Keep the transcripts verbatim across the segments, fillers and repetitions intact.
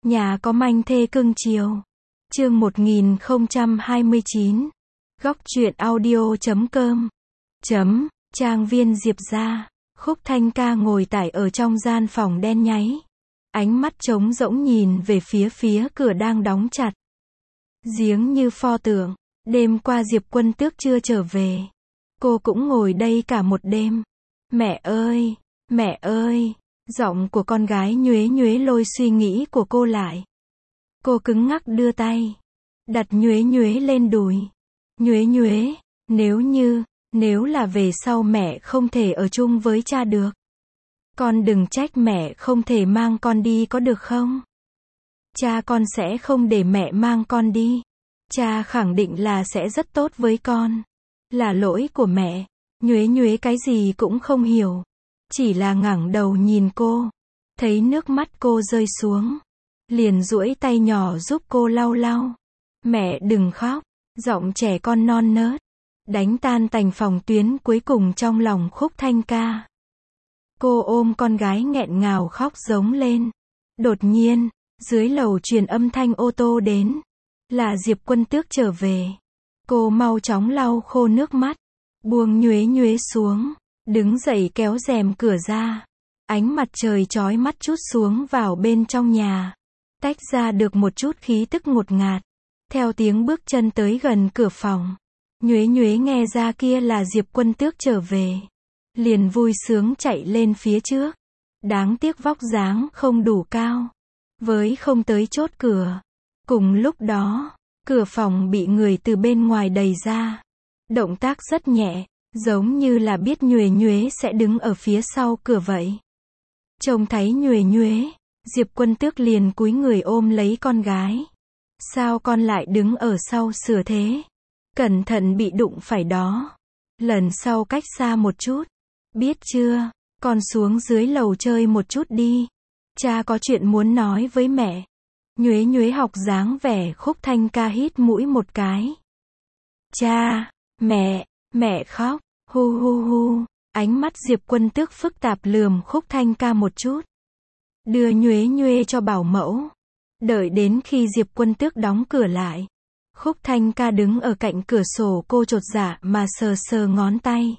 Nhà có manh thê cưng chiều. Chương một nghìn không trăm hai mươi chín. Góc truyện audio chấm com. Chấm, trang viên Diệp gia. Khúc Thanh Ca ngồi tải ở trong gian phòng đen nháy. Ánh mắt trống rỗng nhìn về phía phía cửa đang đóng chặt. Giếng như pho tượng. Đêm qua Diệp Quân Tước chưa trở về. Cô cũng ngồi đây cả một đêm. Mẹ ơi, mẹ ơi. Giọng của con gái nhuế nhuế lôi suy nghĩ của cô lại. Cô cứng ngắc đưa tay. Đặt nhuế nhuế lên đùi. Nhuế nhuế, nếu như, nếu là về sau mẹ không thể ở chung với cha được. Con đừng trách mẹ không thể mang con đi có được không? Cha con sẽ không để mẹ mang con đi. Cha khẳng định là sẽ rất tốt với con. Là lỗi của mẹ. Nhuế nhuế cái gì cũng không hiểu. Chỉ là ngẩng đầu nhìn cô. Thấy nước mắt cô rơi xuống. Liền duỗi tay nhỏ giúp cô lau lau. Mẹ đừng khóc. Giọng trẻ con non nớt. Đánh tan tành phòng tuyến cuối cùng trong lòng Khúc Thanh Ca. Cô ôm con gái nghẹn ngào khóc giống lên. Đột nhiên, dưới lầu truyền âm thanh ô tô đến. Là Diệp Quân Tước trở về. Cô mau chóng lau khô nước mắt. Buông nhuế nhuế xuống. Đứng dậy kéo rèm cửa ra. Ánh mặt trời chói mắt trút xuống vào bên trong nhà. Tách ra được một chút khí tức ngột ngạt. Theo tiếng bước chân tới gần cửa phòng. Nhuế nhuế nghe ra kia là Diệp Quân Tước trở về. Liền vui sướng chạy lên phía trước. Đáng tiếc vóc dáng không đủ cao. Với không tới chốt cửa. Cùng lúc đó, cửa phòng bị người từ bên ngoài đẩy ra. Động tác rất nhẹ. Giống như là biết nhuế nhuế sẽ đứng ở phía sau cửa vậy. Trông thấy nhuế nhuế, Diệp Quân Tước liền cúi người ôm lấy con gái. Sao con lại đứng ở sau sửa thế? Cẩn thận bị đụng phải đó. Lần sau cách xa một chút. Biết chưa? Con xuống dưới lầu chơi một chút đi. Cha có chuyện muốn nói với mẹ. Nhuế nhuế học dáng vẻ Khúc Thanh Ca hít mũi một cái. Cha, mẹ, mẹ khóc. Hu hu hu, ánh mắt Diệp Quân Tước phức tạp lườm Khúc Thanh Ca một chút. Đưa nhuế nhuế cho bảo mẫu. Đợi đến khi Diệp Quân Tước đóng cửa lại. Khúc Thanh Ca đứng ở cạnh cửa sổ, cô chột dạ mà sờ sờ ngón tay.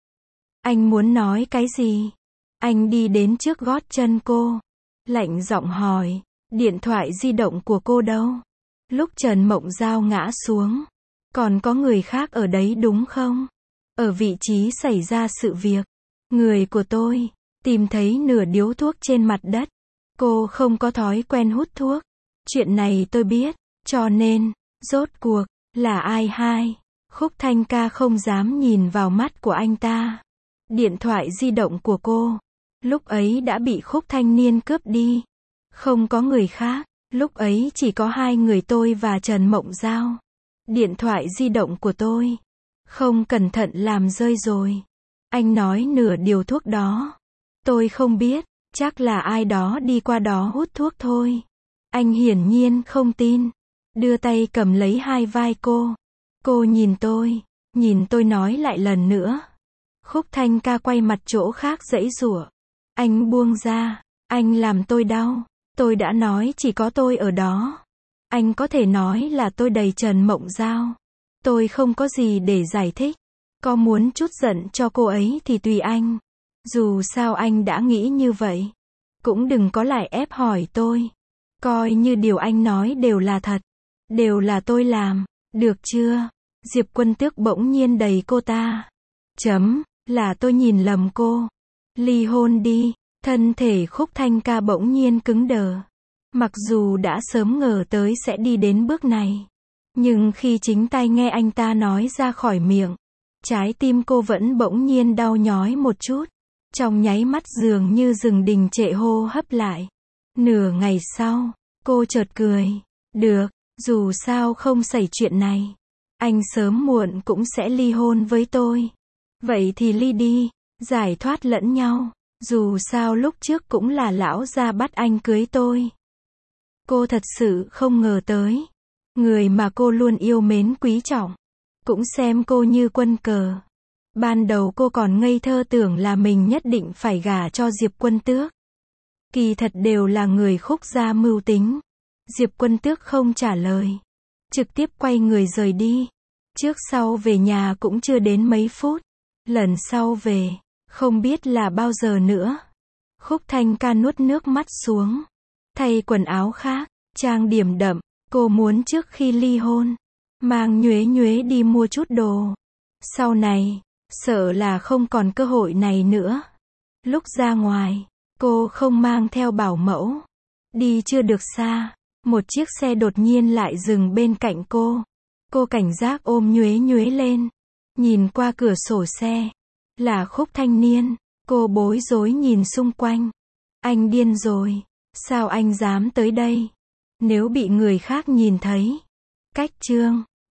Anh muốn nói cái gì? Anh đi đến trước gót chân cô. Lạnh giọng hỏi. Điện thoại di động của cô đâu? Lúc Trần Mộng Giao ngã xuống. Còn có người khác ở đấy đúng không? Ở vị trí xảy ra sự việc. Người của tôi. Tìm thấy nửa điếu thuốc trên mặt đất. Cô không có thói quen hút thuốc. Chuyện này tôi biết. Cho nên, rốt cuộc, là ai hai? Khúc Thanh Ca không dám nhìn vào mắt của anh ta. Điện thoại di động của cô. Lúc ấy đã bị Khúc Thanh Niên cướp đi. Không có người khác. Lúc ấy chỉ có hai người tôi và Trần Mộng Giao. Điện thoại di động của tôi. Không cẩn thận làm rơi rồi. Anh nói nửa điều thuốc đó. Tôi không biết. Chắc là ai đó đi qua đó hút thuốc thôi. Anh hiển nhiên không tin. Đưa tay cầm lấy hai vai cô. Cô nhìn tôi. Nhìn tôi nói lại lần nữa. Khúc Thanh Ca quay mặt chỗ khác giãy giụa. Anh buông ra. Anh làm tôi đau. Tôi đã nói chỉ có tôi ở đó. Anh có thể nói là tôi đầy Trần Mộng Giao. Tôi không có gì để giải thích. Có muốn chút giận cho cô ấy thì tùy anh. Dù sao anh đã nghĩ như vậy. Cũng đừng có lại ép hỏi tôi. Coi như điều anh nói đều là thật. Đều là tôi làm. Được chưa? Diệp Quân Tước bỗng nhiên đẩy cô ta. Chấm, là tôi nhìn lầm cô. Ly hôn đi. Thân thể Khúc Thanh Ca bỗng nhiên cứng đờ. Mặc dù đã sớm ngờ tới sẽ đi đến bước này. Nhưng khi chính tay nghe anh ta nói ra khỏi miệng. Trái tim cô vẫn bỗng nhiên đau nhói một chút. Trong nháy mắt dường như dừng đình trệ hô hấp lại. Nửa ngày sau, cô chợt cười. Được, dù sao không xảy chuyện này. Anh sớm muộn cũng sẽ ly hôn với tôi. Vậy thì ly đi, giải thoát lẫn nhau. Dù sao lúc trước cũng là lão gia bắt anh cưới tôi. Cô thật sự không ngờ tới. Người mà cô luôn yêu mến quý trọng. Cũng xem cô như quân cờ. Ban đầu cô còn ngây thơ tưởng là mình nhất định phải gả cho Diệp Quân Tước. Kỳ thật đều là người Khúc gia mưu tính. Diệp Quân Tước không trả lời. Trực tiếp quay người rời đi. Trước sau về nhà cũng chưa đến mấy phút. Lần sau về, không biết là bao giờ nữa. Khúc Thanh Ca nuốt nước mắt xuống. Thay quần áo khác, trang điểm đậm. Cô muốn trước khi ly hôn, mang Nhuế Nhuế đi mua chút đồ. Sau này, sợ là không còn cơ hội này nữa. Lúc ra ngoài, cô không mang theo bảo mẫu. Đi chưa được xa, một chiếc xe đột nhiên lại dừng bên cạnh cô. Cô cảnh giác ôm Nhuế Nhuế lên. Nhìn qua cửa sổ xe, là Khúc Thanh Niên. Cô bối rối nhìn xung quanh. Anh điên rồi, sao anh dám tới đây? Nếu bị người khác nhìn thấy. Cách chương